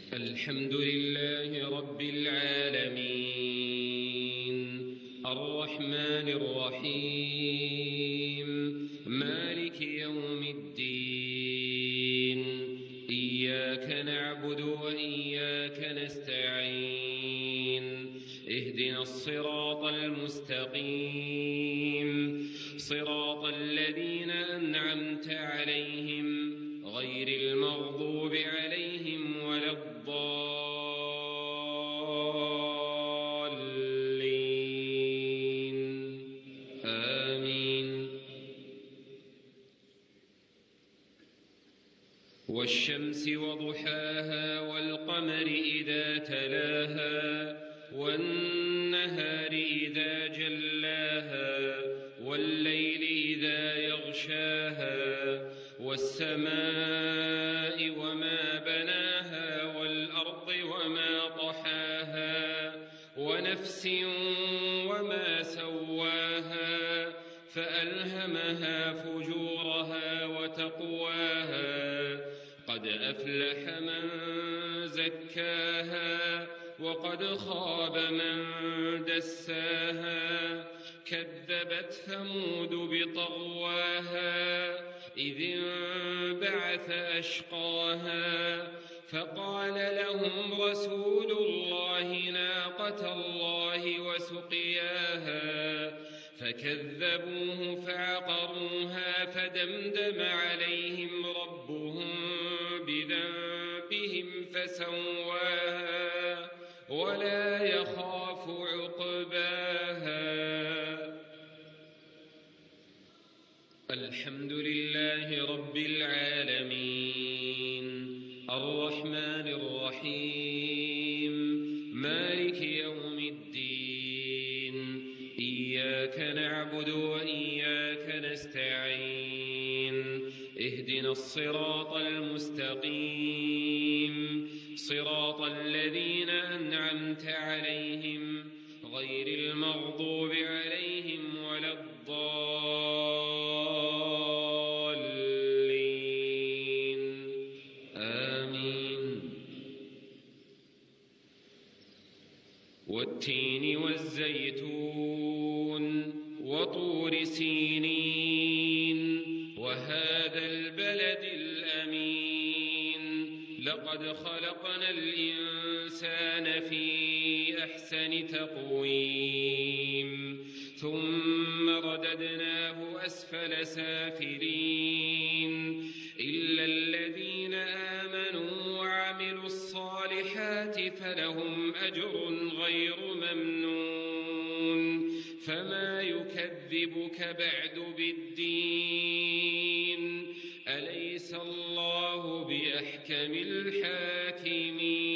الحمد لله رب العالمين الرحمن الرحيم مالك يوم الدين إياك نعبد وإياك نستعين اهدنا الصراط المستقيم صراط الذين أنعمت عليهم غير المغضوب عليهم ولا الضالين آمين. والشمس وضحاها والقمر إذا تلاها والنهار إذا جلاها والليل إذا يغشاها والسماء وما بناها والأرض وما طحاها ونفس وما سواها فألهمها فجورها وتقواها قد أفلح من زكاها وقد خاب من دساها كذبت ثمود بطغواها إذ انبعث أشقاها فقال لهم رسول الله ناقة الله وسقياها فكذبوه فعقروها فدمدم عليهم ربهم بذنبهم فسواها ولا يخاف عقباها. الحمد لله رب العالمين الرحمن الرحيم مالك يوم الدين إياك نعبد وإياك نستعين اهدنا الصراط المستقيم صراط الذين أنعمت عليهم غير المغضوب عليهم ولا الضالين آمين. والتين والزيتون وطور سينين وهذا البلد الأمين لقد خلقنا الإنسان في أحسن تقويم ثم رددناه أسفل سافلين إلا الذين آمنوا وعملوا الصالحات فلهم أجر غير ممنون فما يكذبك بعد بالدين أليس الله بأحكم الحاكمين.